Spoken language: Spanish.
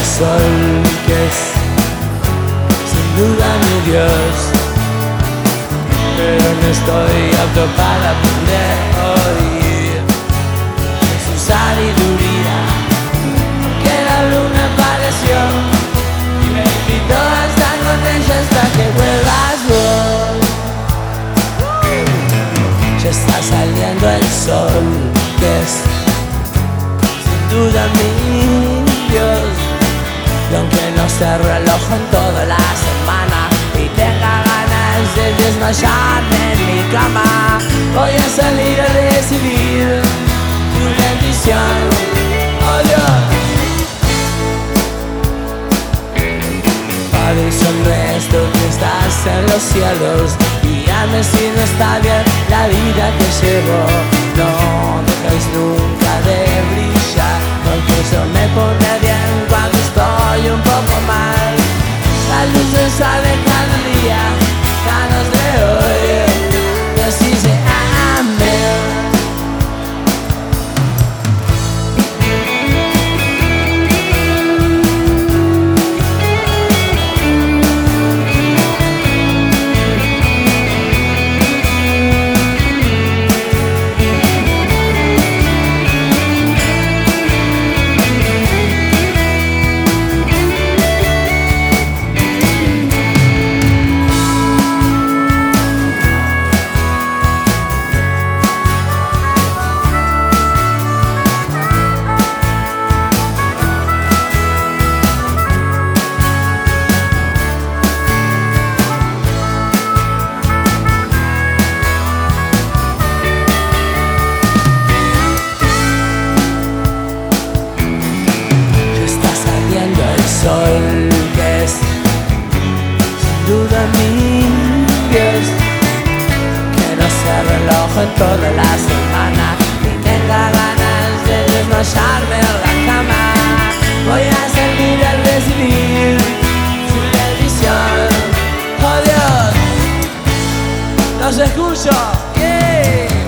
el sol, que es sin duda mi Dios, pero no estoy apto para poder oír su sabiduría, que la luna apareció y me invitó a estar con ella hasta que vuelvas vos. Ya está saliendo el sol, que es sin duda mi Dios, y aunque no se reloj en toda la semana y tenga ganas de desmayarme en mi cama, voy a salir a recibir tu bendición, oh Dios. Padre, Son nuestro que estás en los cielos, guíame si no está bien la vida que llevo. No dejes nunca de brillar, porque eso me pone bien cuando estoy un poco mal. La luz se sale cada día, ganas de hoy, y así se amén. Sol, que es sin duda mi Dios, que no se reloj en toda la semana y tenga ganas de desmayarme en la cama, voy a salir a recibir su bendición, oh Dios, los escucho, yeah.